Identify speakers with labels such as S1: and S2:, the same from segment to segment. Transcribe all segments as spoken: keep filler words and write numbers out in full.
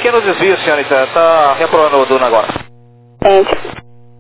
S1: pequeno desvio, senhorita. Tá reprovando o Duna agora.
S2: Gente.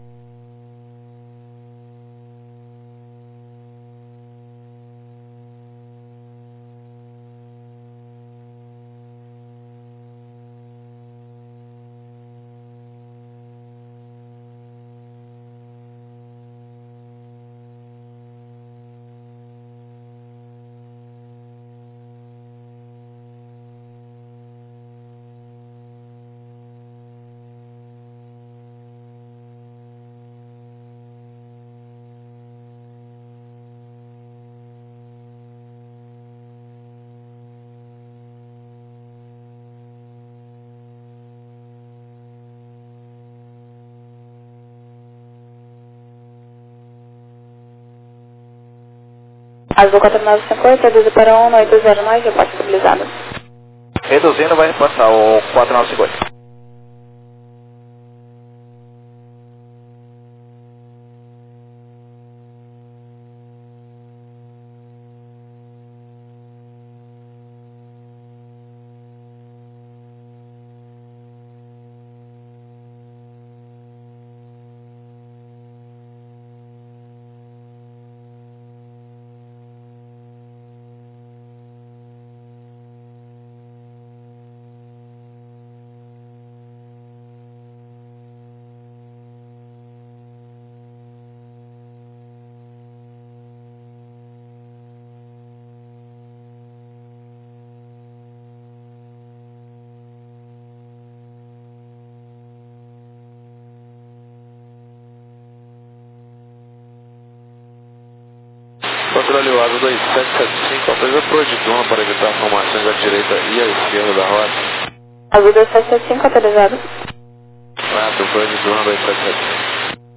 S2: Azul quatro nove cinco oito, reduzido para um oito zero nove, já pode estabilizado.
S1: Reduzindo, vai passar o quatro nove cinco oito.
S3: Controle o Azul dois sete sete cinco, autoriza por de Duna para evitar formações à direita e à esquerda da rota.
S2: Azul dois sete sete cinco, autorizado.
S3: Quatro, por de Duna dois sete sete cinco.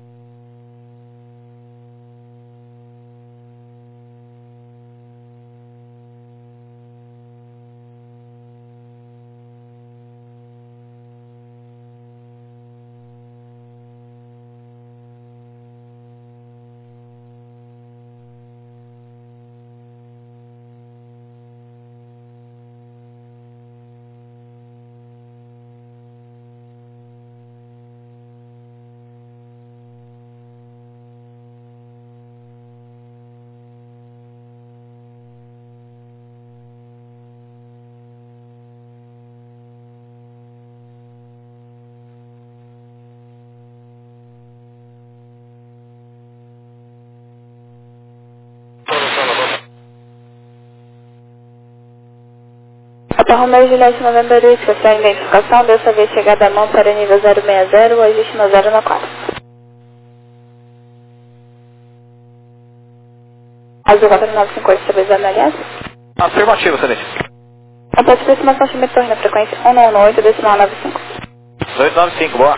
S2: Papa Romeo Juliette November Whisky, sua identificação, dessa vez chegada à mão para nível zero seis zero, ajuste no zero no quatro. Azul quatro nove cinco oito, estabilizado na aliança.
S1: Afirmativo, excelente.
S2: Após aproximação, chame torre na frequência um nove oito, decimal nove cinco.
S1: dois nove cinco, boa.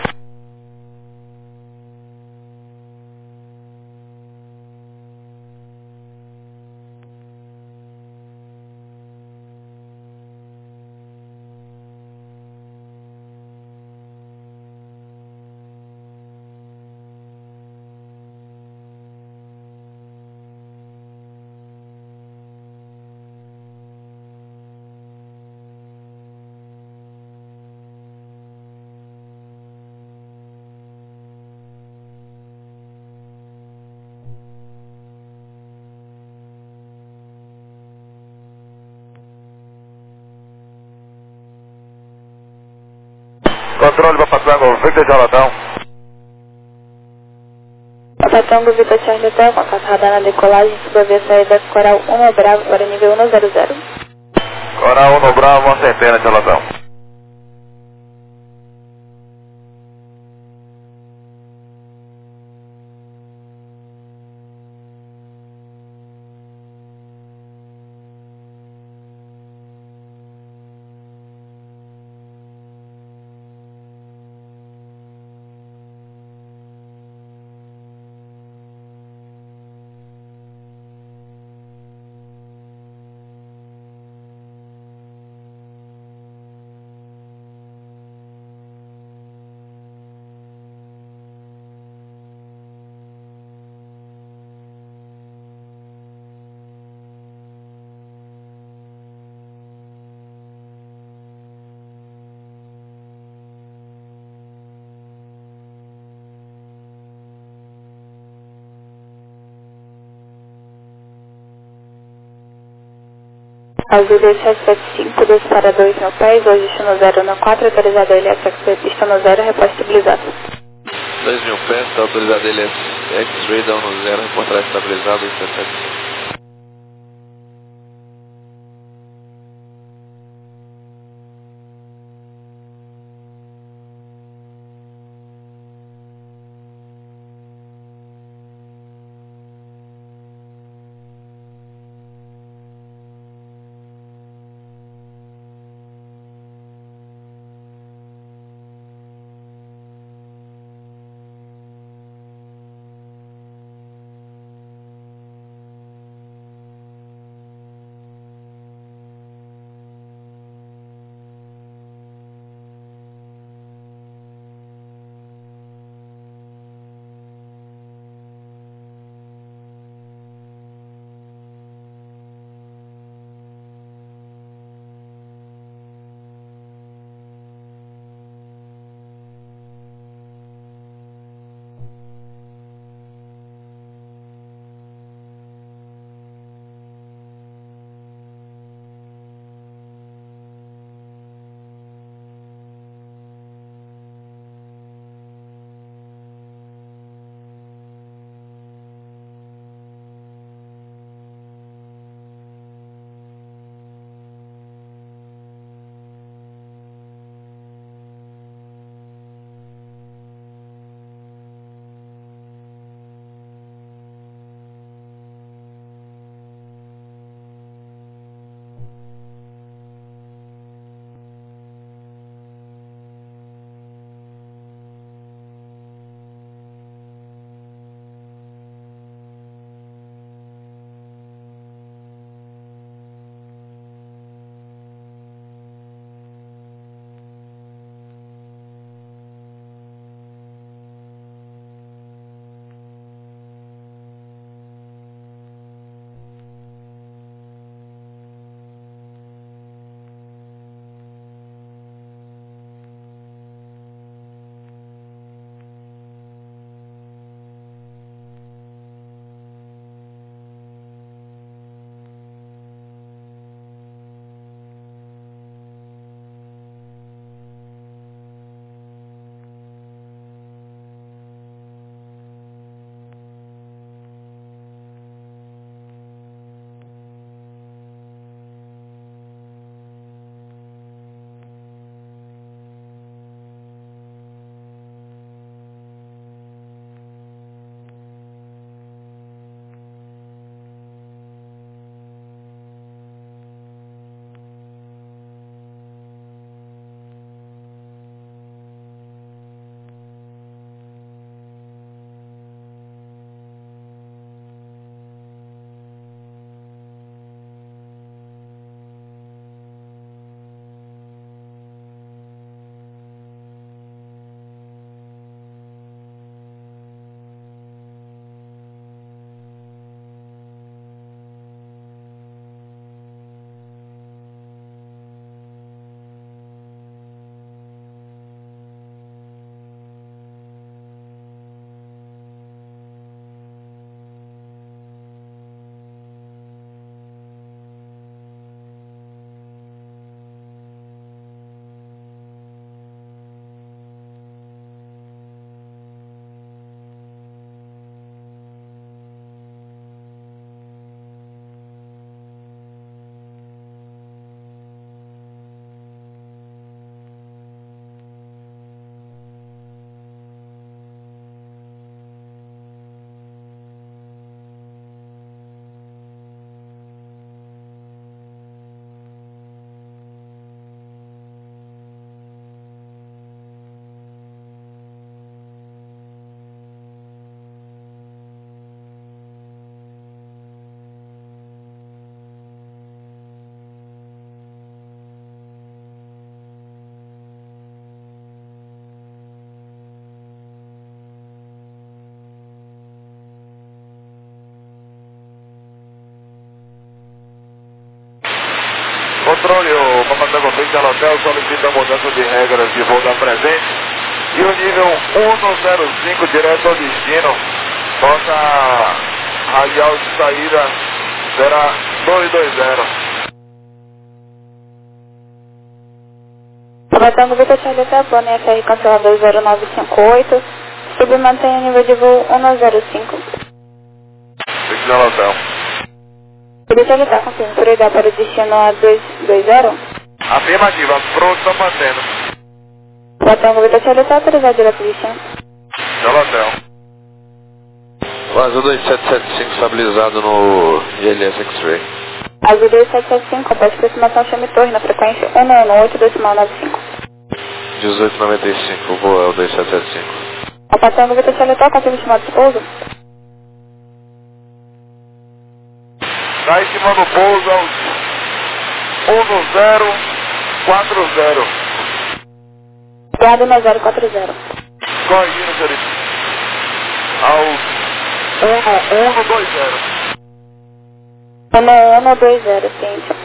S1: Controle para Tango, Victor Charlatão.
S2: Papa Tango, Vitor Charlie Hotel, contato radar na decolagem, subavia saída Coral um Bravo para nível um zero zero.
S1: Coral um Bravo, uma centena, Charlatão.
S2: Azul dois sete sete cinco, dois para dois mil pés, hoje destino zero no quatro, autorizado elétrico, destino zero, reposta estabilizado.
S3: dois mil pés, está autorizado ele X-Ray, down no zero, reportar estabilizado, dois sete sete cinco.
S1: Controle, o comandante oficial hotel solicita mudança de regras de voo da presente e o nível cento e cinco direto ao destino. Nossa radial de saída será duzentos e vinte.
S2: Tango Vitor Charlie Telefone F R cancelador zero nove cinco oito, submantém o nível de voo um zero cinco.
S1: Victor Hotel.
S2: Vitor Charlie está confirmando prioridade para o destino A dois dois zero?
S1: Afirmativa, pronto, está mantendo.
S2: Tango Vitor Charlie está autorizado direto de destino.
S1: Victor Hotel.
S3: Azul dois sete sete cinco estabilizado no I L S X-Ray.
S2: Azul dois sete sete cinco, complete aproximação chame torre na frequência um um oito decimal nove cinco.
S3: dezoito noventa e cinco, o voo é o dois sete sete cinco.
S2: A Tango Vitor Charlie está confirma o estimado de pouso?
S1: Está estimando o pouso aos um zero quatro zero.
S2: Guarda um zero quatro zero.
S1: Corrigindo, senhorita. Aos um um dois zero.
S2: um um dois zero, ciente.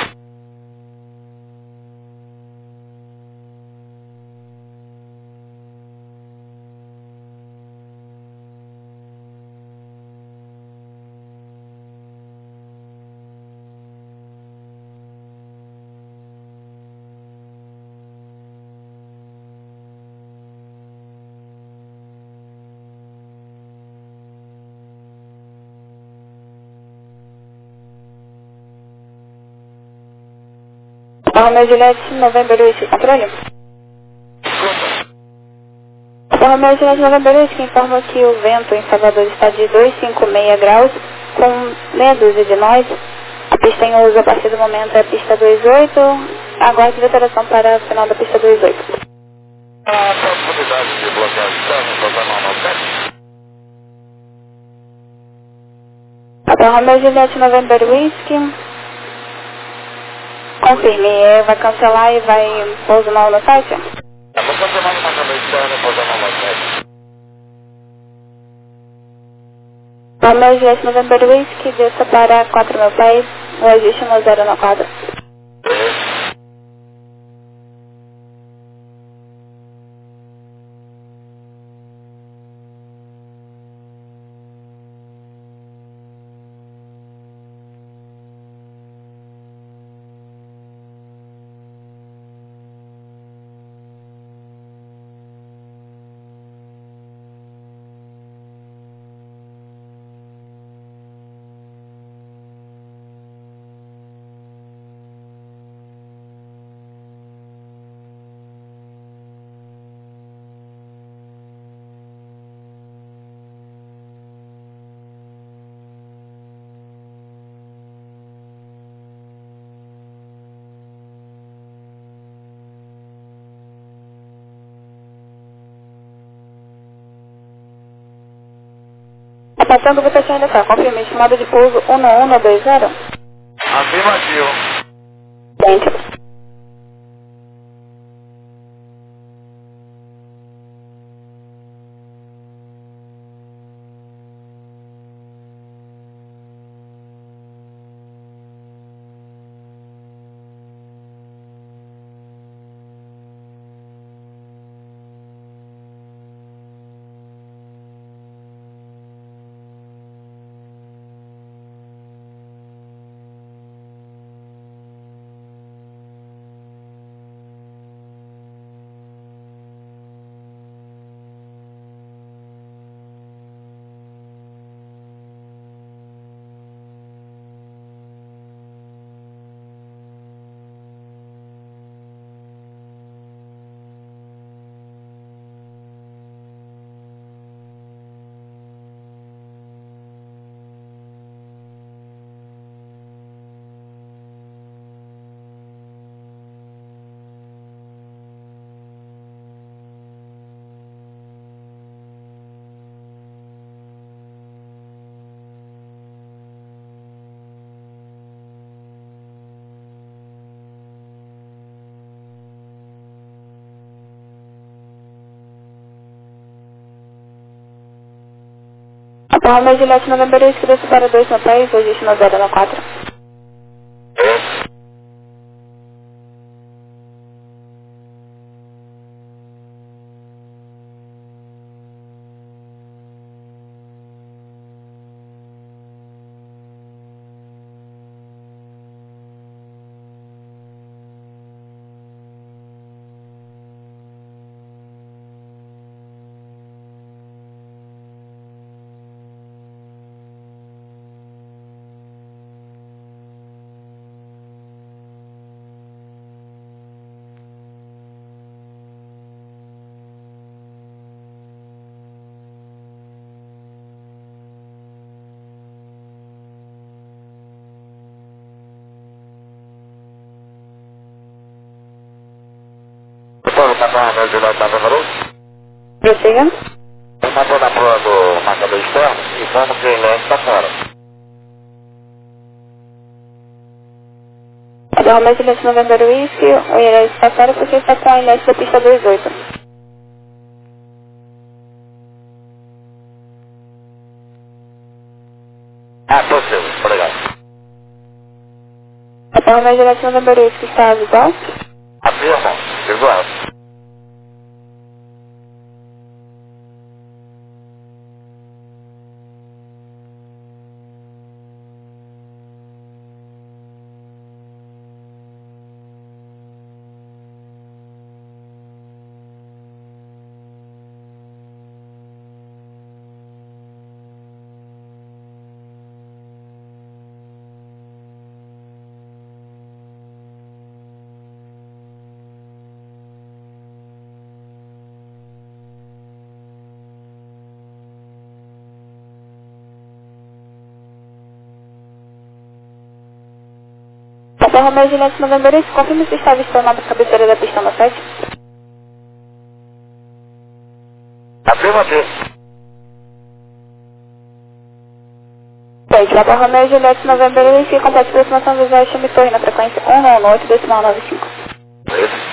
S2: Romeo Juliette, November Whisky, controle. Romeo Juliette, November Whisky informa que o vento em Salvador está de duzentos e cinquenta e seis graus, com meia dúzia de nós. A pista em uso a partir do momento é a pista dois oito. Aguarde alteração para o final da pista dois oito.
S1: A profundidade de bloqueio externo, total nove sete.
S2: Então, Romeo Juliette, November Whisky. Confirme, vai cancelar e vai pouso mal no site?
S1: Eu vou cancelar no marcador externo, total nove sete.
S2: Romeo Juliette, November Whisky, desça para quatro mil pés, o ajuste no zero no quadro. Passando o Tango ainda está, confirme, estimado de pouso um um dois zero.
S1: Afirmativo.
S2: Ciente. Romeo Juliette, November Whisky, desça para dois no país, o ajuste no zero no quatro.
S1: Capão Romeu Juliette November um.
S2: Prossiga.
S1: Passou na prova do marcador externo, informa que o Ilhéus está fora.
S2: Capão Romeu Juliette November Whisky, o Ilhéus está fora porque está com a Ilhéus da pista dois oito.
S1: Ah, possível, obrigado.
S2: Capão Romeu Juliette November Whisky está visual?
S1: Afirmo, visual.
S2: Capão Romeu Juliette November Whisky, confirma se está avistando a cabeceira da pista no site?
S1: Afirmativo.
S2: Site, Capão Romeu Juliette November Whisky, complete aproximação visual e chame torre na frequência um nove oito decimal nove cinco.
S1: Isso.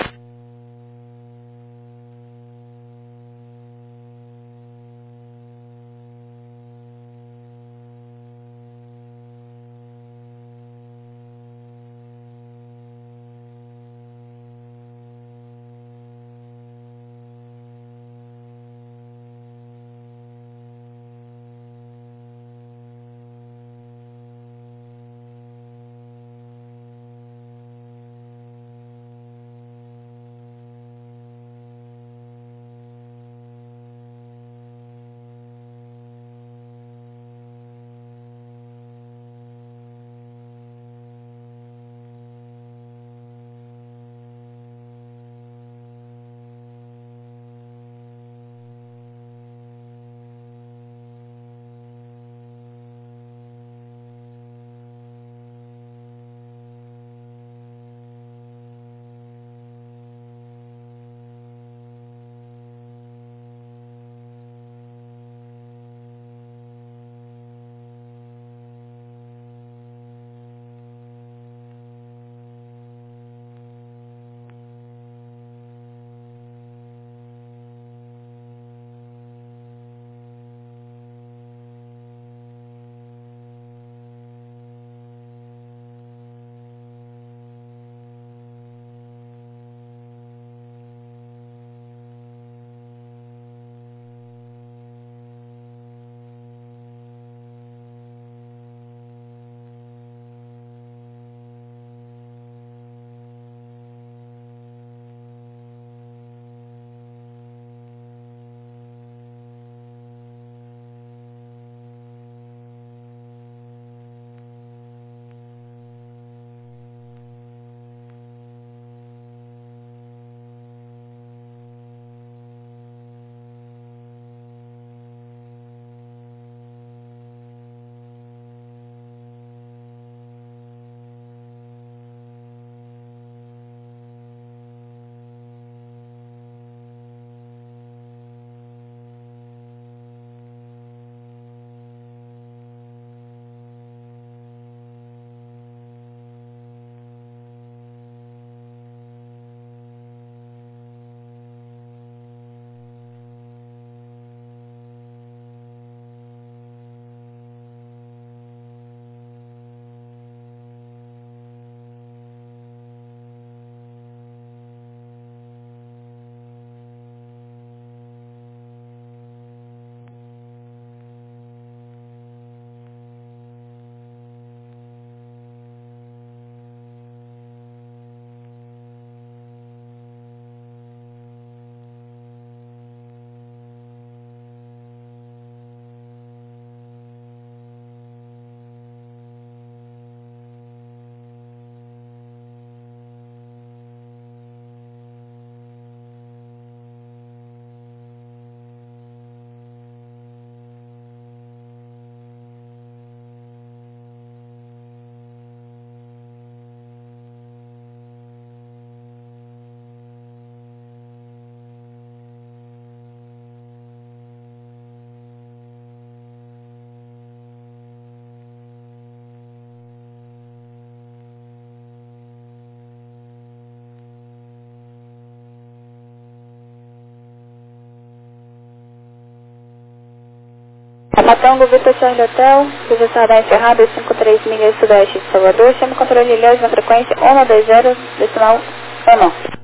S2: Papa Tango, Vitor Charlie Hotel, Região Radar encerrado, cinco três milhas sudeste de Salvador, chama o controle de ilhas na frequência um dois zero, decimal um.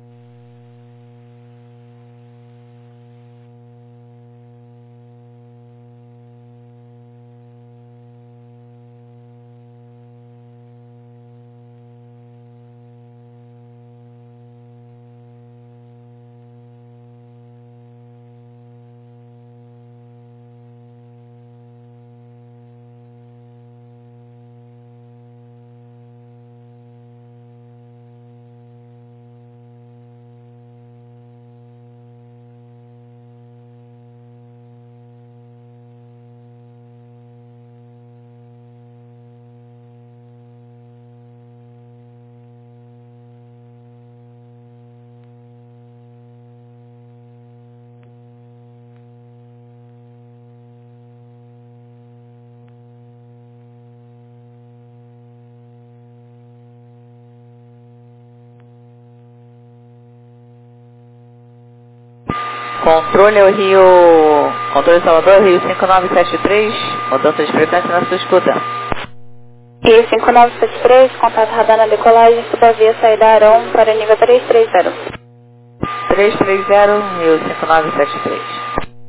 S4: Controle o Rio, controle Salvador, Rio cinco nove sete três, mudança de frequência na sua escuta.
S2: Rio cinco nove sete três, contato radar na decolagem, suba via saída Aron para nível três três zero.
S4: três três zero, Rio cinco nove sete três.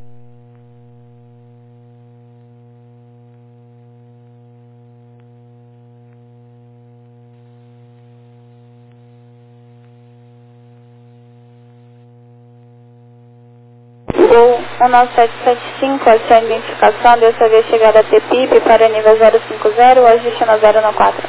S2: Gol um nove sete sete cinco, a sua identificação, deu sua via chegada a T P I P para nível zero cinco zero, ajuste na zero no quatro.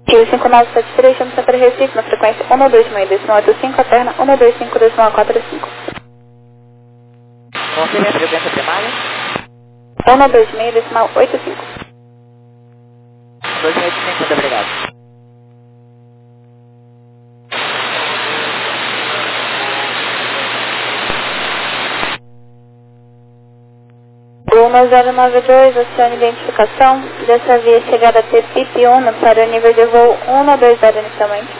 S2: Rio cinco nove sete três, chama para Recife, na frequência um nove dois meio decimal oito cinco, a terna um nove dois cinco decimal quatro cinco.
S4: Confirme a frequência primária.
S2: um nove dois meio decimal oito cinco.
S4: dois mil e cinco, muito obrigado.
S2: Gol zero nove dois, oceano identificação. Dessa via chegada a ter P I P um para o nível de voo um nove dois zero inicialmente.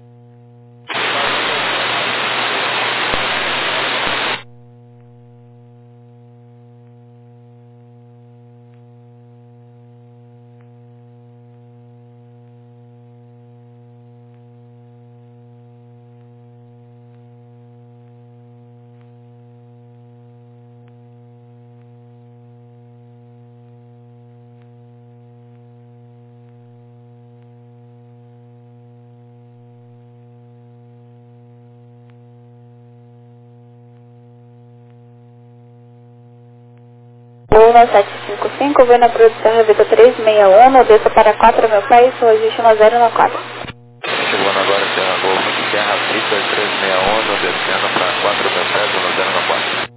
S2: Gol sete cinco cinco, vem na produção Revita três seis um, desça para quatro mil pés, registro no zero nove quatro.
S3: Chegando agora, Serra Golfo, Serra Victor três seis um, descendo para quatro mil pés, no zero nove quatro.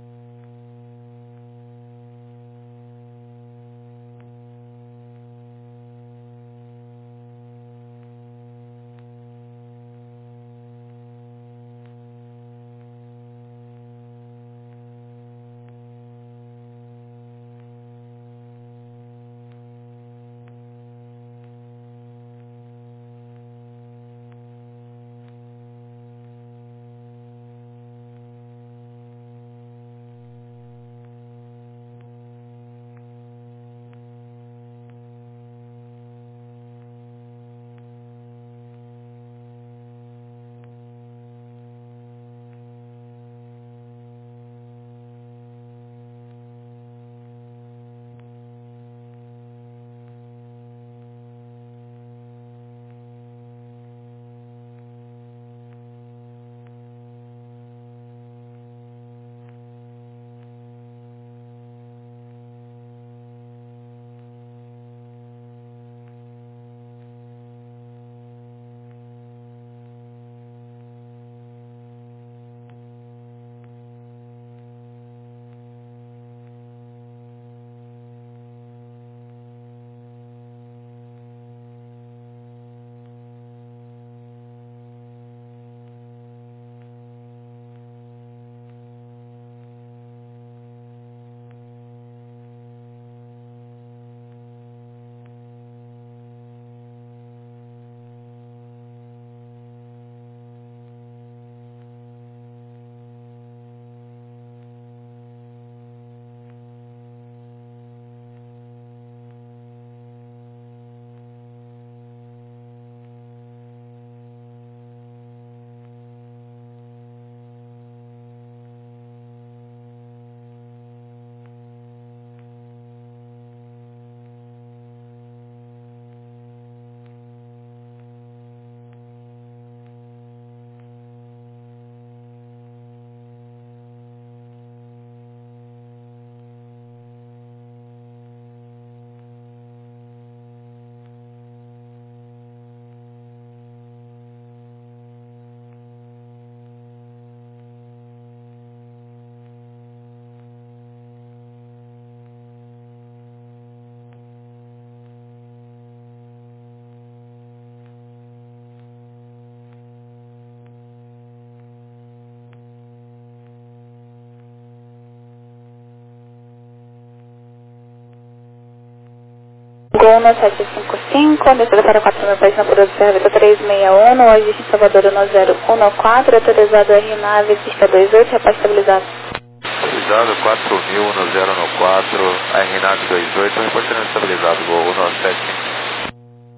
S2: Gol sete cinco cinco, descida para quatro mil pés na produção Revita três seis um, no Agiste em Salvador no zero um nove quatro, autorizado R nave, pista dois oito, rapaz estabilizado.
S3: Estabilizado quatro mil no zero nove quatro, R nave dois oito, reportando estabilizado, Gol um sete cinco.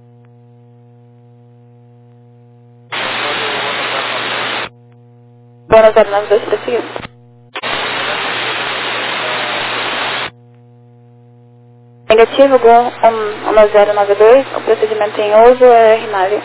S2: Gol zero nove dois, prosseguindo. Negativo, Gol um zero nove dois, o procedimento em uso é R nave.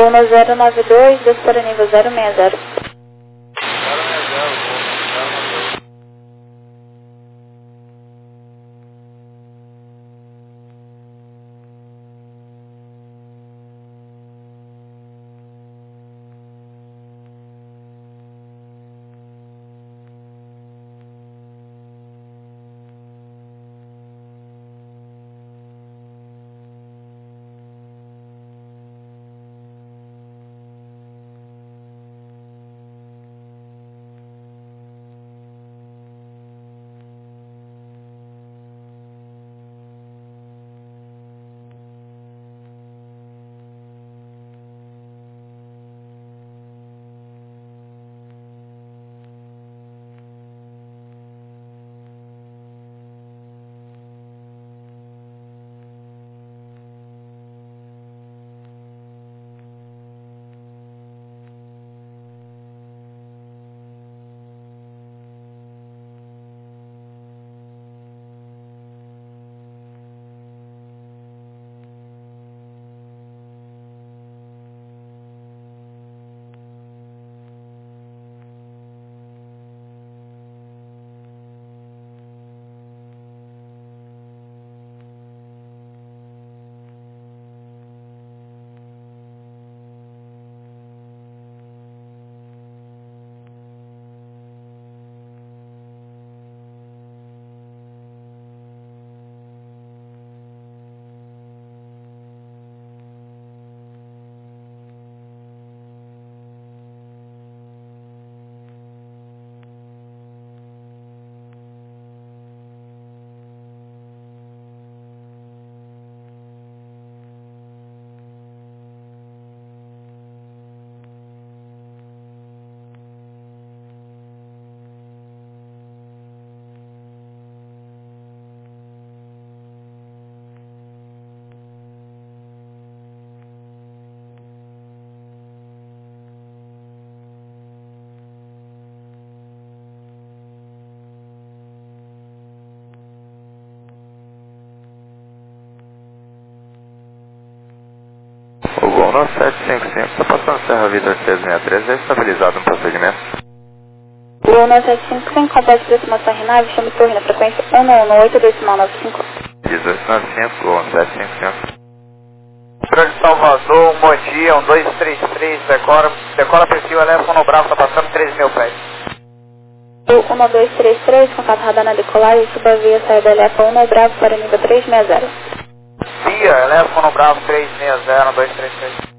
S2: Voo no zero nove dois, desce para nível zero seis zero.
S3: O voo no sete cinco cinco, está passando Serra Vitor seis seis três, é estabilizado no procedimento.
S2: Voo no sete cinco cinco, complete aproximação RNAV, chame torre na frequência um um um oito decimal nove cinco.
S3: dezoito nove cinco, voo no sete cinco cinco.
S1: Grande Salvador, um bom dia, um dois três três, decora, decora perfil, eleva no Bravo, está passando três mil pés.
S2: Voo um dois três três, contato radar na decolagem, suba via saída eleva um no Bravo para nível três seis zero.
S1: Via, eleva no Bravo três seis zero, um dois três três.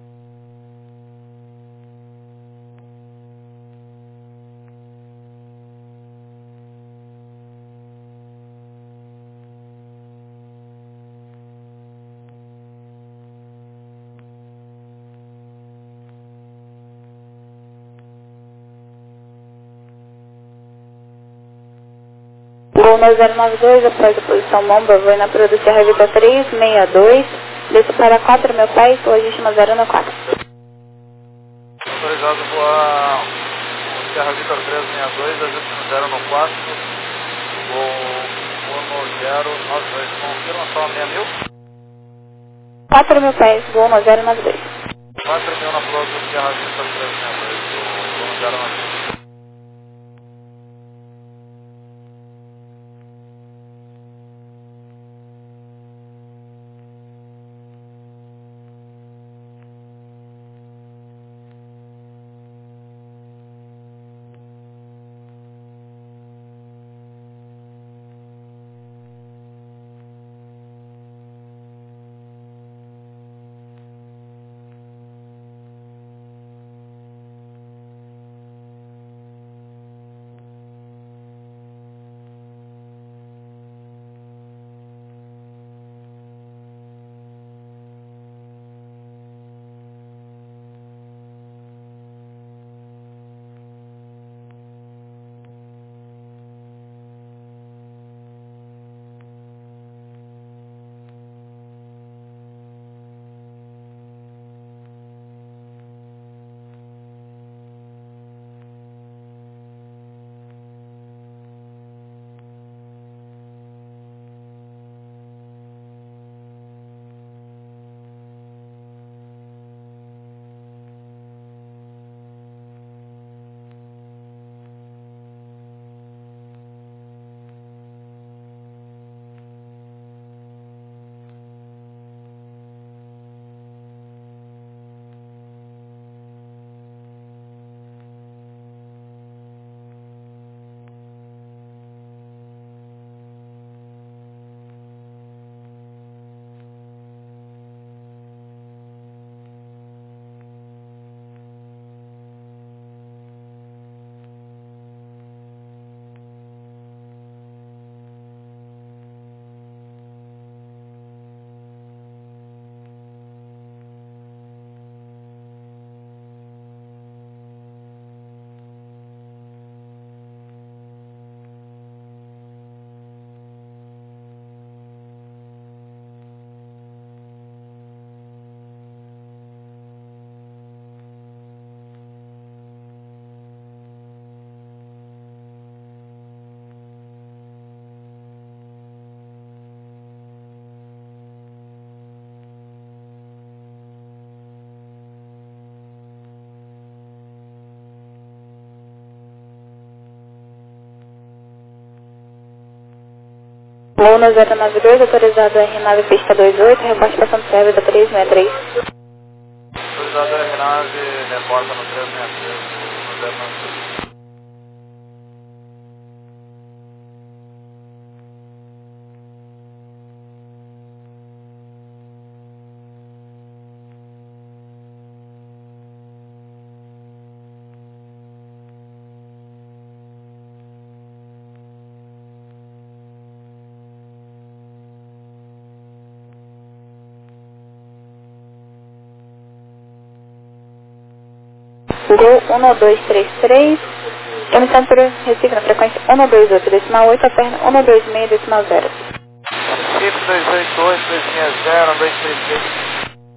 S2: Voo no zero nove dois, após a posição bomba, voo na produção Serra Vitor três seis dois, desce para quatro mil pés, logística zero um quatro.
S1: Autorizado a voar o Serra Vitor três seis dois, logística zero um quatro, voo no zero nove dois, confirma só seis mil?
S2: quatro mil pés, voo no zero nove dois.
S1: quatro mil na flota do Serra Vitor três seis dois, voo no zero nove dois.
S2: Luna zero nove dois, autorizado R nove, pista dois oito, reporte passando serve da três seis três.
S3: Autorizado R nove, reporta no três seis três, no zero nove dois.
S2: Gol um dois três três, emissão por Recife na frequência um dois oito decimal oito, a perna um dois seis decimal zero.
S3: Recife dois oito oito, dois seis zero, dois três três.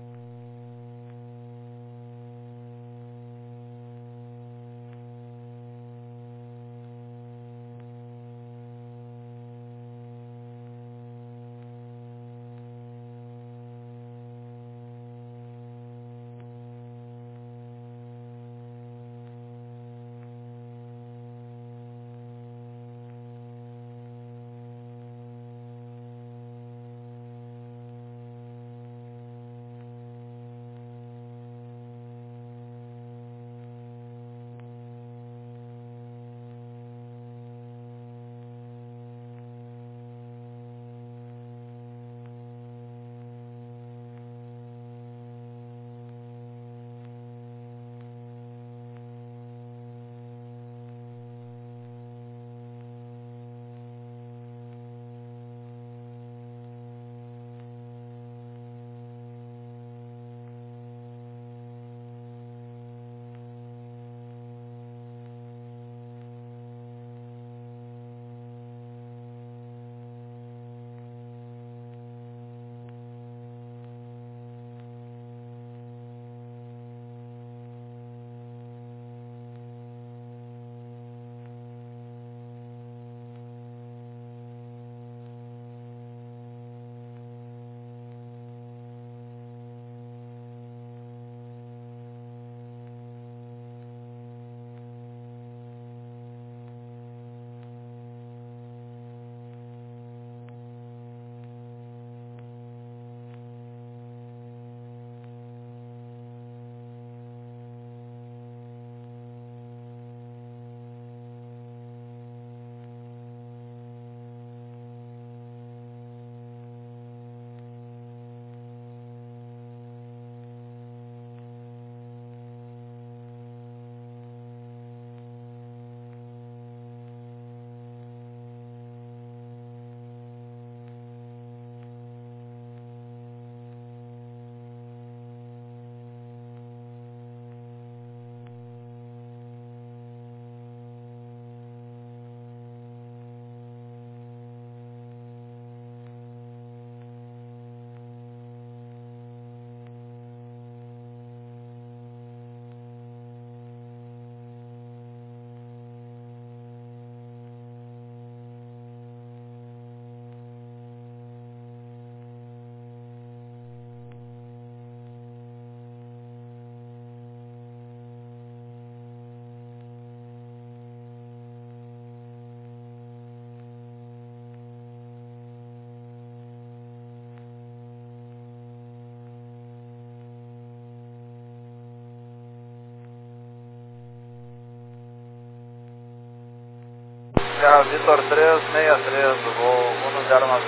S3: Serra Vitor três seis três, do voo um zero nove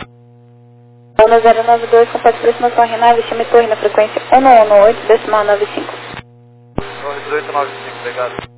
S3: dois.
S2: um zero nove dois, completa aproximação Renave, chame torre na frequência um um oito, decimal nove cinco.
S3: Torre dezoito nove cinco, obrigado.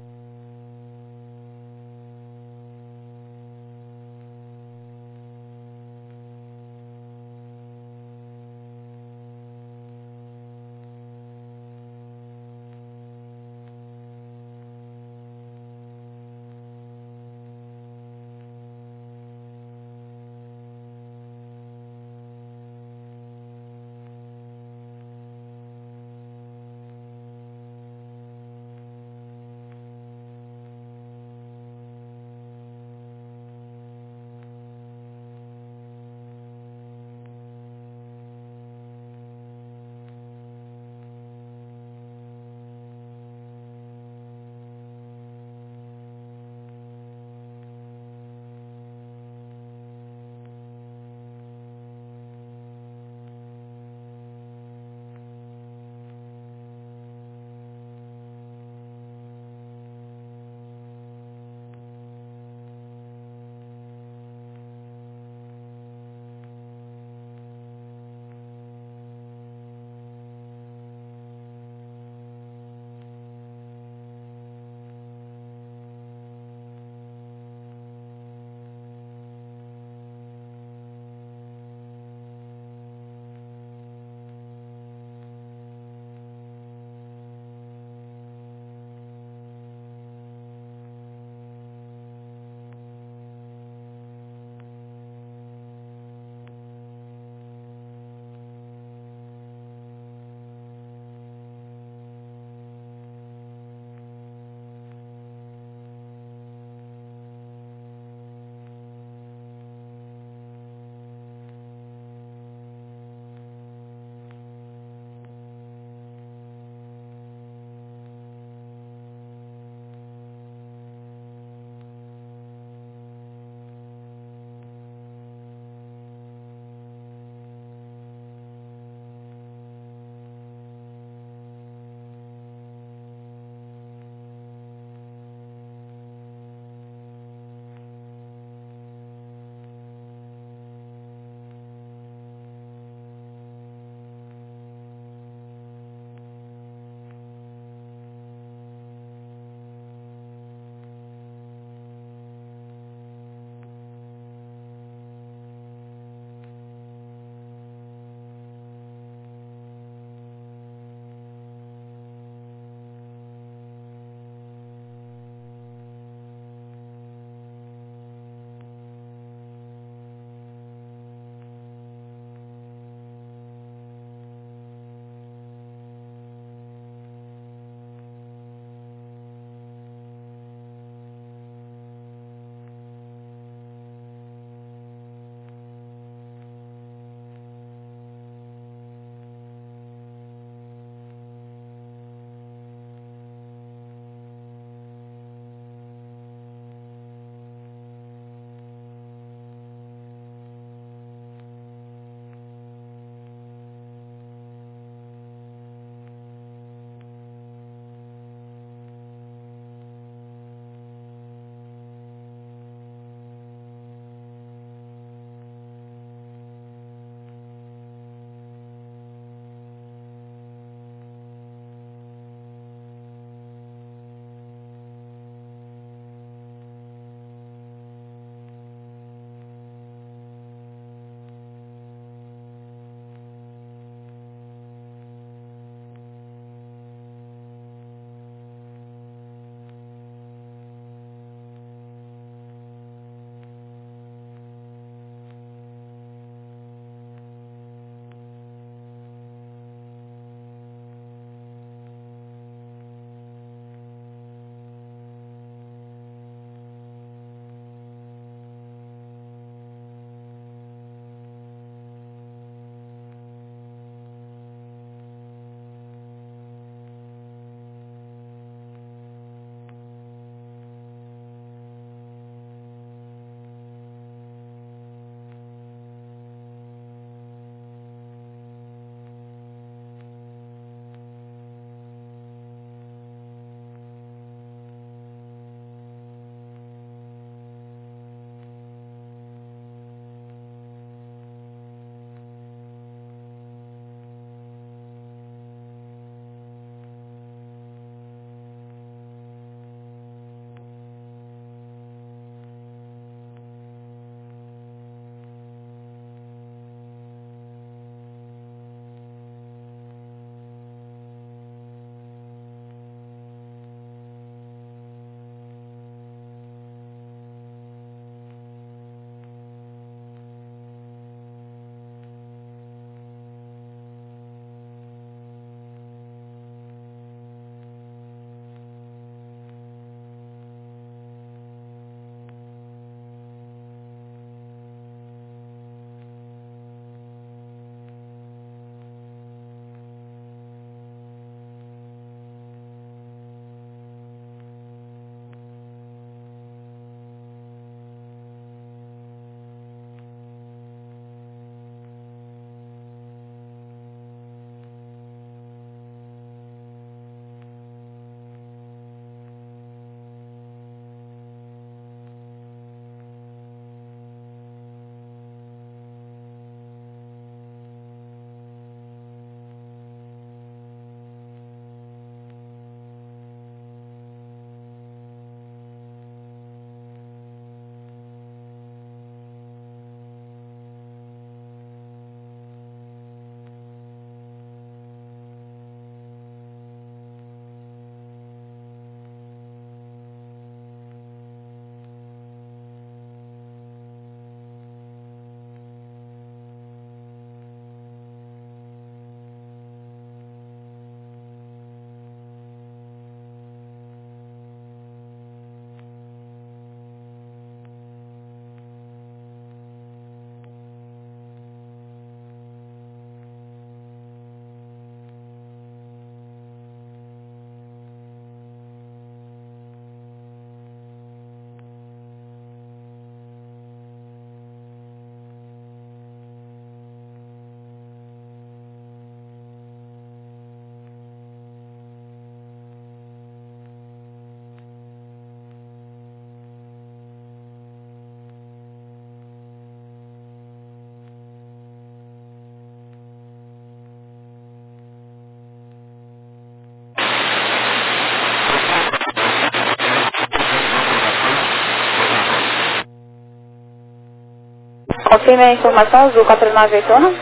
S2: Confirme a informação, Azul quatro nove oito um.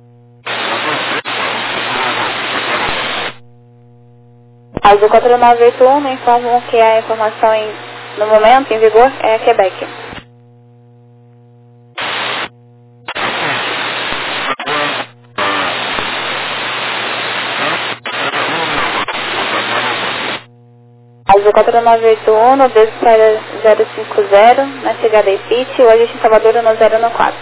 S2: Azul quatro nove oito um, me informam que a informação em, no momento em vigor é Quebec. Azul quatro nove oito um, no desce para zero cinco zero, na chegada em Pitch, o ajuste em Salvador no zero um quatro.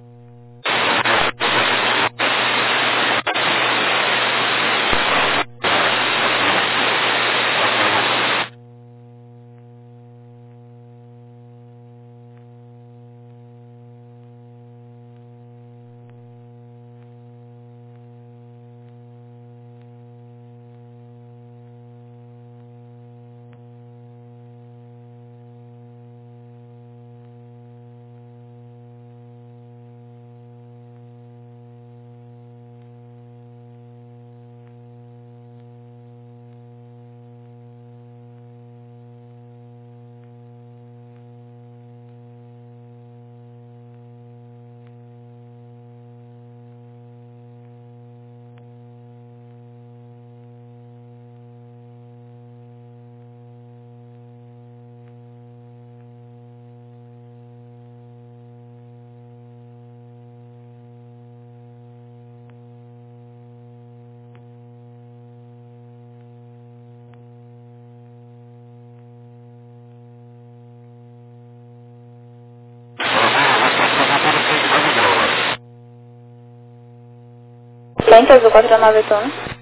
S2: Frente, Azul quatro nove oito um.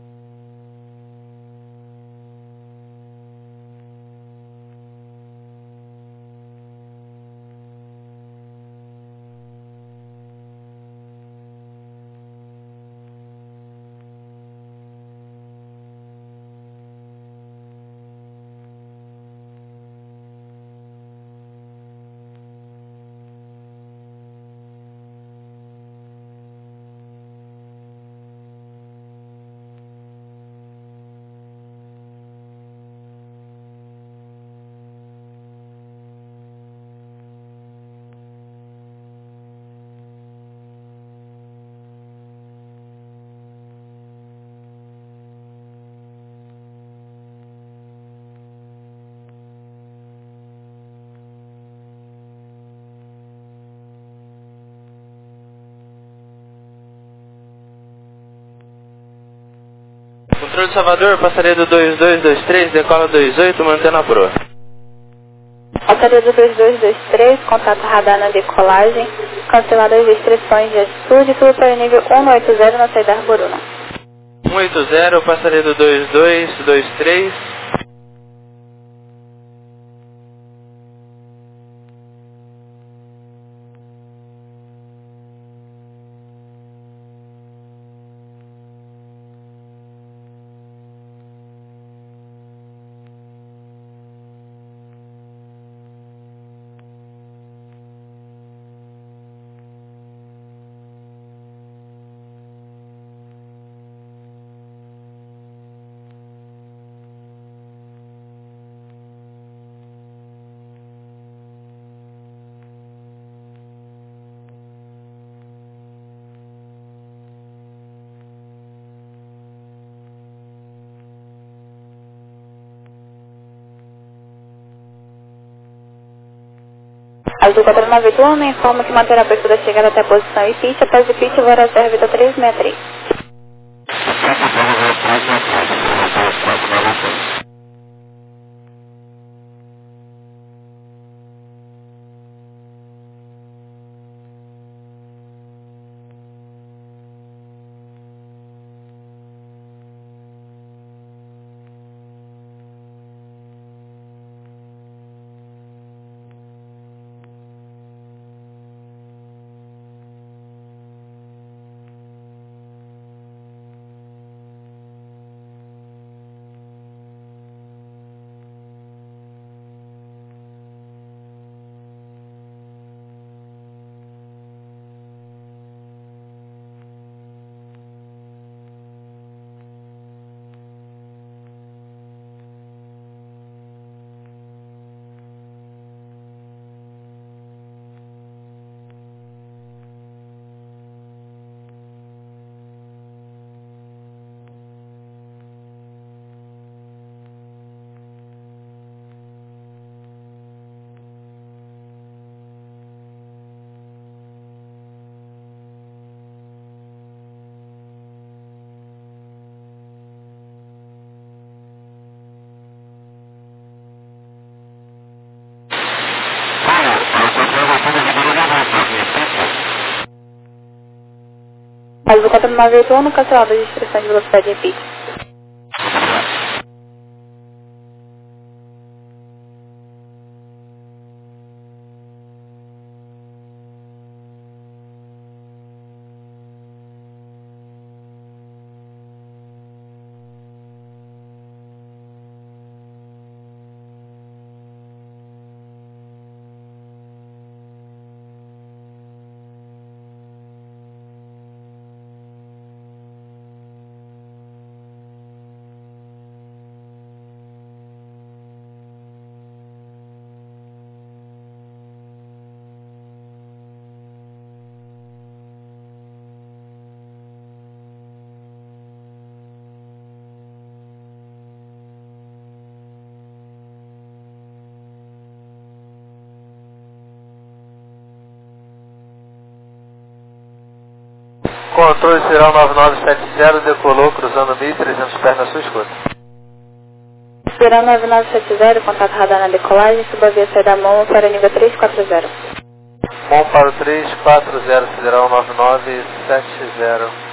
S5: Controle de Salvador, passaria do dois dois dois três, decola dois oito, mantendo a proa.
S2: Passaria do dois dois dois três, contato radar na decolagem, cancelado as restrições de altitude, tudo para o nível um oito zero na saída Arboruna.
S5: um oito zero, passaria do dois dois dois três.
S2: Azul quatro nove oito um, me informa que manterá a abertura da chegada até a posição e pitch, após o pitch, voar a Servita três seis três. Faz o quatro nove oito um no cancelado de instrução de velocidade e pique.
S5: Controle Cirão nove nove sete zero, decolou cruzando mil e trezentos pés na sua escuta.
S2: Cirão nove nove sete zero, contato radar na decolagem, suba a via sair da mão para nível três quatro zero.
S5: Mão para o três quatro zero, Cirão nove nove sete zero.